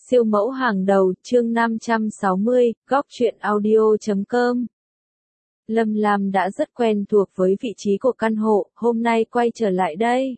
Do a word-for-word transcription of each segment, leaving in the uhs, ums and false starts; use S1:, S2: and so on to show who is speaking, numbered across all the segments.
S1: Siêu mẫu hàng đầu, chương năm trăm sáu mươi, góc truyện audio chấm com. Lâm Lam đã rất quen thuộc với vị trí của căn hộ, hôm nay quay trở lại đây.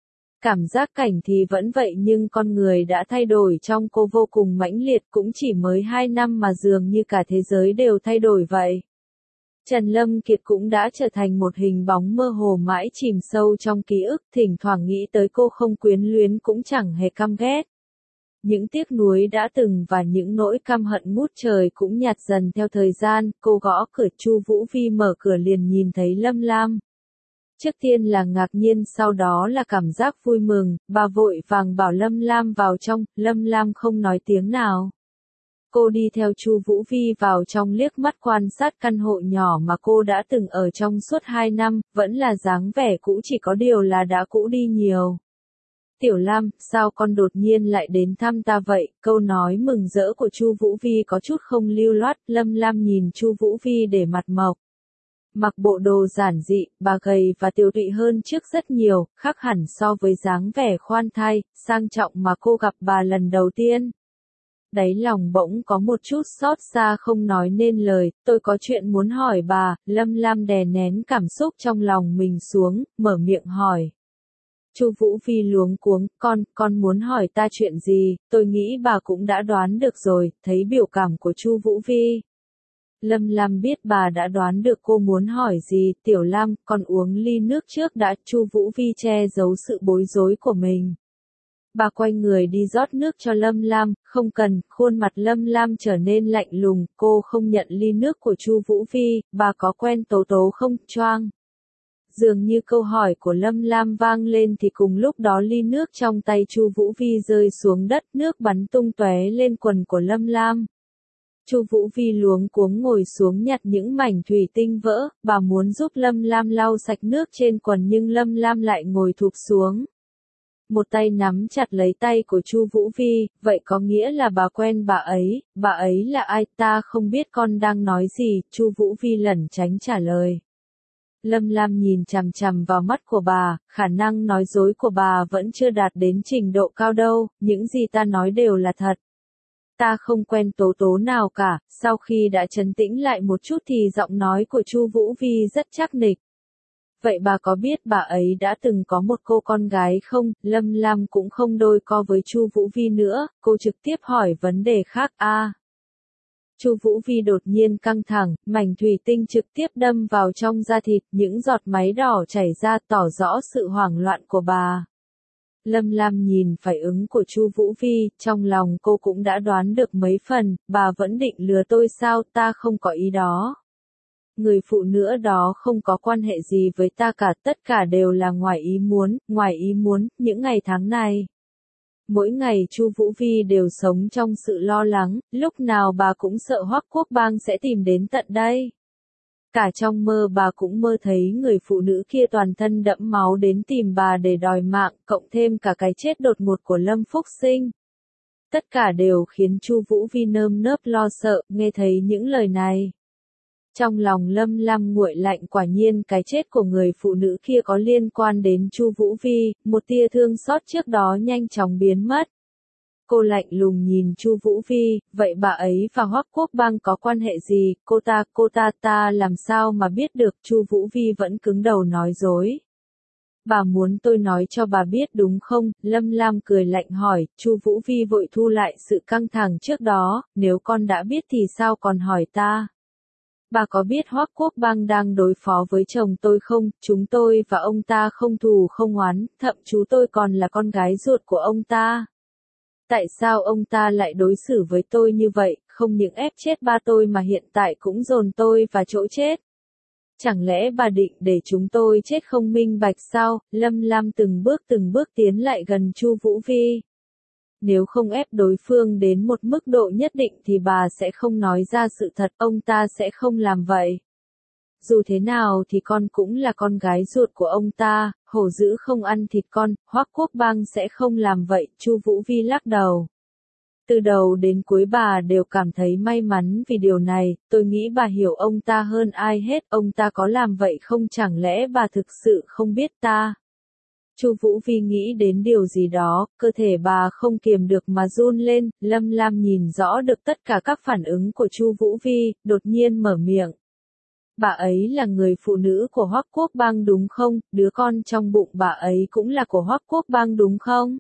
S1: Cảm giác cảnh thì vẫn vậy nhưng con người đã thay đổi trong cô vô cùng mãnh liệt, cũng chỉ mới hai năm mà dường như cả thế giới đều thay đổi vậy. Trần Lâm Kiệt cũng đã trở thành một hình bóng mơ hồ mãi chìm sâu trong ký ức, thỉnh thoảng nghĩ tới cô không quyến luyến cũng chẳng hề căm ghét. Những tiếc nuối đã từng và những nỗi căm hận ngút trời cũng nhạt dần theo thời gian, cô gõ cửa. Chu Vũ Vi mở cửa liền nhìn thấy Lâm Lam. Trước tiên là ngạc nhiên, sau đó là cảm giác vui mừng, bà vội vàng bảo Lâm Lam vào trong. Lâm Lam không nói tiếng nào. Cô đi theo Chu Vũ Vi vào trong, liếc mắt quan sát căn hộ nhỏ mà cô đã từng ở trong suốt hai năm, vẫn là dáng vẻ cũ, chỉ có điều là đã cũ đi nhiều. Tiểu Lam, sao con đột nhiên lại đến thăm ta vậy? Câu nói mừng rỡ của Chu Vũ Vi có chút không lưu loát. Lâm Lam nhìn Chu Vũ Vi để mặt mộc. Mặc bộ đồ giản dị, bà gầy và tiều tụy hơn trước rất nhiều, khác hẳn so với dáng vẻ khoan thai, sang trọng mà cô gặp bà lần đầu tiên. Đáy lòng bỗng có một chút xót xa không nói nên lời. Tôi có chuyện muốn hỏi bà. Lâm Lam đè nén cảm xúc trong lòng mình xuống, mở miệng hỏi. Chu Vũ Vi luống cuống, con, con muốn hỏi ta chuyện gì? Tôi nghĩ bà cũng đã đoán được rồi. Thấy biểu cảm của Chu Vũ Vi, Lâm Lam biết bà đã đoán được cô muốn hỏi gì. Tiểu Lam, con uống ly nước trước đã. Chu Vũ Vi che giấu sự bối rối của mình. Bà quay người đi rót nước cho Lâm Lam. Không cần. Khuôn mặt Lâm Lam trở nên lạnh lùng, cô không nhận ly nước của Chu Vũ Vi. Bà có quen Tố Tố không? Choang. Dường như câu hỏi của Lâm Lam vang lên thì cùng lúc đó ly nước trong tay Chu Vũ Vi rơi xuống đất, nước bắn tung tóe lên quần của Lâm Lam. Chu Vũ Vi luống cuống ngồi xuống nhặt những mảnh thủy tinh vỡ, bà muốn giúp Lâm Lam lau sạch nước trên quần nhưng Lâm Lam lại ngồi thụp xuống. Một tay nắm chặt lấy tay của Chu Vũ Vi, vậy có nghĩa là bà quen bà ấy? Bà ấy là ai? Ta không biết con đang nói gì. Chu Vũ Vi lẩn tránh trả lời. Lâm Lam nhìn chằm chằm vào mắt của bà, khả năng nói dối của bà vẫn chưa đạt đến trình độ cao đâu, những gì ta nói đều là thật. Ta không quen Tố Tố nào cả. Sau khi đã trấn tĩnh lại một chút thì giọng nói của Chu Vũ Vi rất chắc nịch. Vậy bà có biết bà ấy đã từng có một cô con gái không? Lâm Lam cũng không đôi co với Chu Vũ Vi nữa, cô trực tiếp hỏi vấn đề khác. A. À. Chu Vũ Vi đột nhiên căng thẳng, mảnh thủy tinh trực tiếp đâm vào trong da thịt, những giọt máu đỏ chảy ra tỏ rõ sự hoảng loạn của bà. Lâm Lam nhìn phản ứng của Chu Vũ Vi, trong lòng cô cũng đã đoán được mấy phần, bà vẫn định lừa tôi sao? Ta không có ý đó. Người phụ nữ đó không có quan hệ gì với ta cả, tất cả đều là ngoài ý muốn, ngoài ý muốn. Những ngày tháng này, mỗi ngày Chu Vũ Vi đều sống trong sự lo lắng, lúc nào bà cũng sợ Hoắc Quốc Bang sẽ tìm đến tận đây. Cả trong mơ bà cũng mơ thấy người phụ nữ kia toàn thân đẫm máu đến tìm bà để đòi mạng, cộng thêm cả cái chết đột ngột của Lâm Phúc Sinh. Tất cả đều khiến Chu Vũ Vi nơm nớp lo sợ, nghe thấy những lời này. Trong lòng Lâm Lam nguội lạnh, quả nhiên cái chết của người phụ nữ kia có liên quan đến Chu Vũ Vi, một tia thương xót trước đó nhanh chóng biến mất. Cô lạnh lùng nhìn Chu Vũ Vi, vậy bà ấy và Hoắc Quốc Bang có quan hệ gì? Cô ta, cô ta, ta làm sao mà biết được? Chu Vũ Vi vẫn cứng đầu nói dối. Bà muốn tôi nói cho bà biết đúng không? Lâm Lam cười lạnh hỏi. Chu Vũ Vi vội thu lại sự căng thẳng trước đó, nếu con đã biết thì sao còn hỏi ta? Bà có biết Hoắc Quốc Bang đang đối phó với chồng tôi không? Chúng tôi và ông ta không thù không oán, thậm chú tôi còn là con gái ruột của ông ta. Tại sao ông ta lại đối xử với tôi như vậy, không những ép chết ba tôi mà hiện tại cũng dồn tôi vào chỗ chết? Chẳng lẽ bà định để chúng tôi chết không minh bạch sao? Lâm Lam từng bước từng bước tiến lại gần Chu Vũ Vi. Nếu không ép đối phương đến một mức độ nhất định thì bà sẽ không nói ra sự thật, ông ta sẽ không làm vậy. Dù thế nào thì con cũng là con gái ruột của ông ta, hổ dữ không ăn thịt con, Hoắc Quốc Bang sẽ không làm vậy. Chu Vũ Vi lắc đầu. Từ đầu đến cuối bà đều cảm thấy may mắn vì điều này, tôi nghĩ bà hiểu ông ta hơn ai hết, ông ta có làm vậy không, chẳng lẽ bà thực sự không biết ta? Chu Vũ Vi nghĩ đến điều gì đó, cơ thể bà không kiềm được mà run lên, Lâm Lam nhìn rõ được tất cả các phản ứng của Chu Vũ Vi, đột nhiên mở miệng. Bà ấy là người phụ nữ của Hoắc Quốc Bang đúng không? Đứa con trong bụng bà ấy cũng là của Hoắc Quốc Bang đúng không?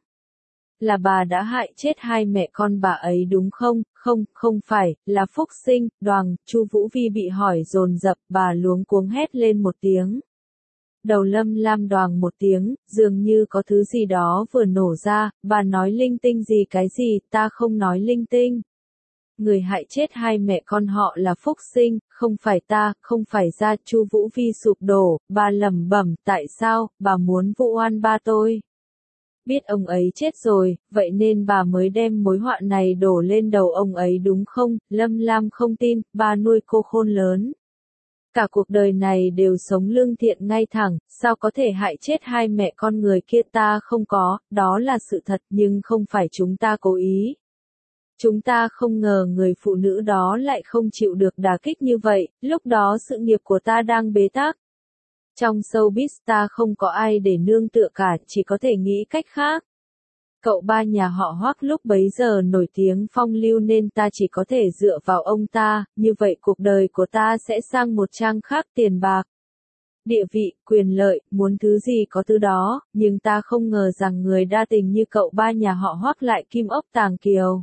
S1: Là bà đã hại chết hai mẹ con bà ấy đúng không? Không, không phải, là Phúc Sinh, Đoàng, Chu Vũ Vi bị hỏi dồn dập, bà luống cuống hét lên một tiếng. Đầu Lâm Lam Đoàng một tiếng, dường như có thứ gì đó vừa nổ ra, bà nói linh tinh gì cái gì, ta không nói linh tinh. Người hại chết hai mẹ con họ là Phúc Sinh, không phải ta, không phải ra. Chu Vũ Vi sụp đổ, bà lẩm bẩm, tại sao, bà muốn vu oan ba tôi. Biết ông ấy chết rồi, vậy nên bà mới đem mối họa này đổ lên đầu ông ấy đúng không? Lâm Lam không tin, bà nuôi cô khôn lớn. Cả cuộc đời này đều sống lương thiện ngay thẳng, sao có thể hại chết hai mẹ con người kia, ta không có, đó là sự thật nhưng không phải chúng ta cố ý. Chúng ta không ngờ người phụ nữ đó lại không chịu được đả kích như vậy, lúc đó sự nghiệp của ta đang bế tắc. Trong showbiz ta không có ai để nương tựa cả, chỉ có thể nghĩ cách khác. Cậu ba nhà họ Hoắc lúc bấy giờ nổi tiếng phong lưu nên ta chỉ có thể dựa vào ông ta, như vậy cuộc đời của ta sẽ sang một trang khác, tiền bạc, địa vị, quyền lợi, muốn thứ gì có thứ đó, nhưng ta không ngờ rằng người đa tình như cậu ba nhà họ Hoắc lại kim ốc tàng kiều.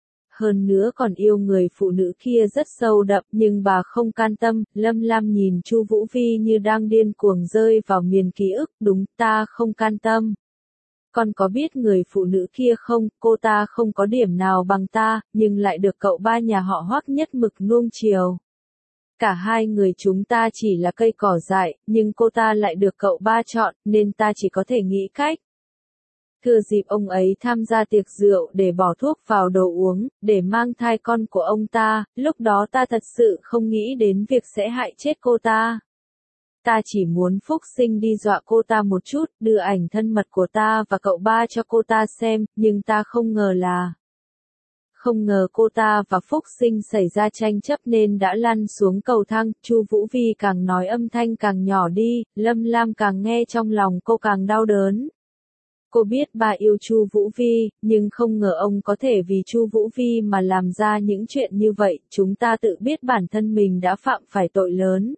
S1: Hơn nữa còn yêu người phụ nữ kia rất sâu đậm, nhưng bà không can tâm. Lâm Lam nhìn Chu Vũ Vi như đang điên cuồng rơi vào miền ký ức, đúng, ta không can tâm. Con có biết người phụ nữ kia không, cô ta không có điểm nào bằng ta, nhưng lại được cậu ba nhà họ Hoắc nhất mực nuông chiều. Cả hai người chúng ta chỉ là cây cỏ dại, nhưng cô ta lại được cậu ba chọn, nên ta chỉ có thể nghĩ cách. Thừa dịp ông ấy tham gia tiệc rượu để bỏ thuốc vào đồ uống, để mang thai con của ông ta, lúc đó ta thật sự không nghĩ đến việc sẽ hại chết cô ta. Ta chỉ muốn Phúc Sinh đi dọa cô ta một chút, đưa ảnh thân mật của ta và cậu ba cho cô ta xem, nhưng ta không ngờ là... Không ngờ cô ta và Phúc Sinh xảy ra tranh chấp nên đã lăn xuống cầu thang. Chu Vũ Vi càng nói âm thanh càng nhỏ đi, Lâm Lam càng nghe trong lòng cô càng đau đớn. Cô biết bà yêu Chu Vũ Vi, nhưng không ngờ ông có thể vì Chu Vũ Vi mà làm ra những chuyện như vậy. Chúng ta tự biết bản thân mình đã phạm phải tội lớn,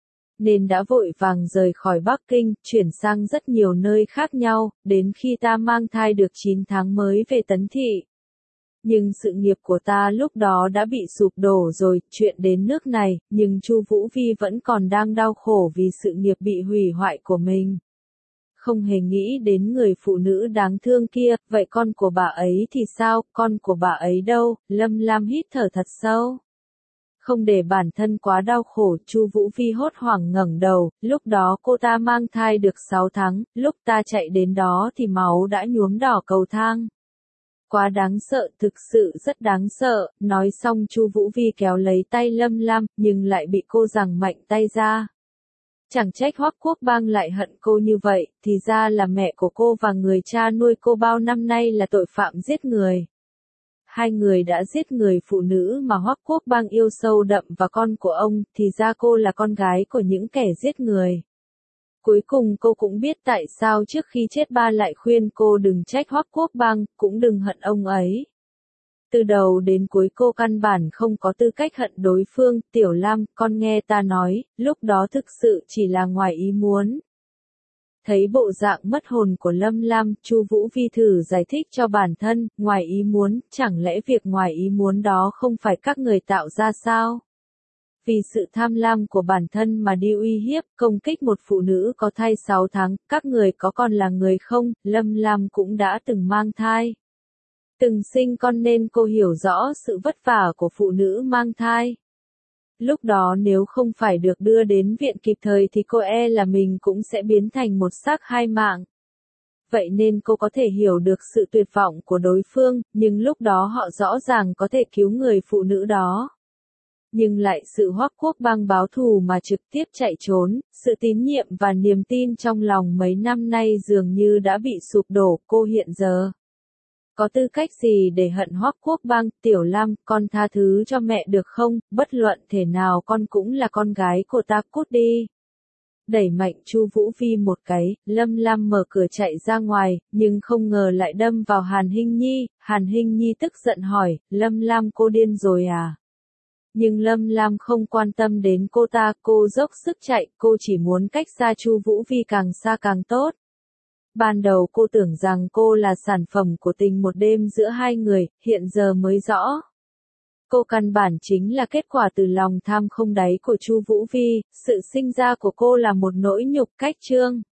S1: nên đã vội vàng rời khỏi Bắc Kinh, chuyển sang rất nhiều nơi khác nhau, đến khi ta mang thai được chín tháng mới về Tấn Thị. Nhưng sự nghiệp của ta lúc đó đã bị sụp đổ rồi, chuyện đến nước này, nhưng Chu Vũ Vi vẫn còn đang đau khổ vì sự nghiệp bị hủy hoại của mình. Không hề nghĩ đến người phụ nữ đáng thương kia, vậy con của bà ấy thì sao, con của bà ấy đâu? Lâm Lam hít thở thật sâu. Không để bản thân quá đau khổ, Chu Vũ Vi hốt hoảng ngẩng đầu, lúc đó cô ta mang thai được sáu tháng, lúc ta chạy đến đó thì máu đã nhuốm đỏ cầu thang. Quá đáng sợ, thực sự rất đáng sợ. Nói xong Chu Vũ Vi kéo lấy tay Lâm Lam, nhưng lại bị cô giằng mạnh tay ra. Chẳng trách Hoắc Quốc Bang lại hận cô như vậy, thì ra là mẹ của cô và người cha nuôi cô bao năm nay là tội phạm giết người. Hai người đã giết người phụ nữ mà Hoắc Quốc Bang yêu sâu đậm và con của ông, thì ra cô là con gái của những kẻ giết người. Cuối cùng cô cũng biết tại sao trước khi chết ba lại khuyên cô đừng trách Hoắc Quốc Bang, cũng đừng hận ông ấy. Từ đầu đến cuối cô căn bản không có tư cách hận đối phương. Tiểu Lam, con nghe ta nói, lúc đó thực sự chỉ là ngoài ý muốn. Thấy bộ dạng mất hồn của Lâm Lam, Chu Vũ Vi thử giải thích cho bản thân, ngoài ý muốn, chẳng lẽ việc ngoài ý muốn đó không phải các người tạo ra sao? Vì sự tham lam của bản thân mà đi uy hiếp, công kích một phụ nữ có thai sáu tháng, các người có còn là người không? Lâm Lam cũng đã từng mang thai, từng sinh con nên cô hiểu rõ sự vất vả của phụ nữ mang thai. Lúc đó nếu không phải được đưa đến viện kịp thời thì cô e là mình cũng sẽ biến thành một xác hai mạng. Vậy nên cô có thể hiểu được sự tuyệt vọng của đối phương, nhưng lúc đó họ rõ ràng có thể cứu người phụ nữ đó. Nhưng lại sự Hoắc Quốc Bang báo thù mà trực tiếp chạy trốn, sự tín nhiệm và niềm tin trong lòng mấy năm nay dường như đã bị sụp đổ. Cô hiện giờ có tư cách gì để hận Hoắc Quốc Bang? Tiểu Lam, con tha thứ cho mẹ được không? Bất luận thể nào con cũng là con gái của ta, cút đi. đẩy mạnh Chu Vũ Vi một cái, Lâm Lam mở cửa chạy ra ngoài, nhưng không ngờ lại đâm vào Hàn Hinh Nhi, Hàn Hinh Nhi tức giận hỏi, Lâm Lam cô điên rồi à? Nhưng Lâm Lam không quan tâm đến cô ta, cô dốc sức chạy, cô chỉ muốn cách xa Chu Vũ Vi càng xa càng tốt. Ban đầu cô tưởng rằng cô là sản phẩm của tình một đêm giữa hai người, hiện giờ mới rõ. Cô căn bản chính là kết quả từ lòng tham không đáy của Chu Vũ Vi, sự sinh ra của cô là một nỗi nhục cách trương.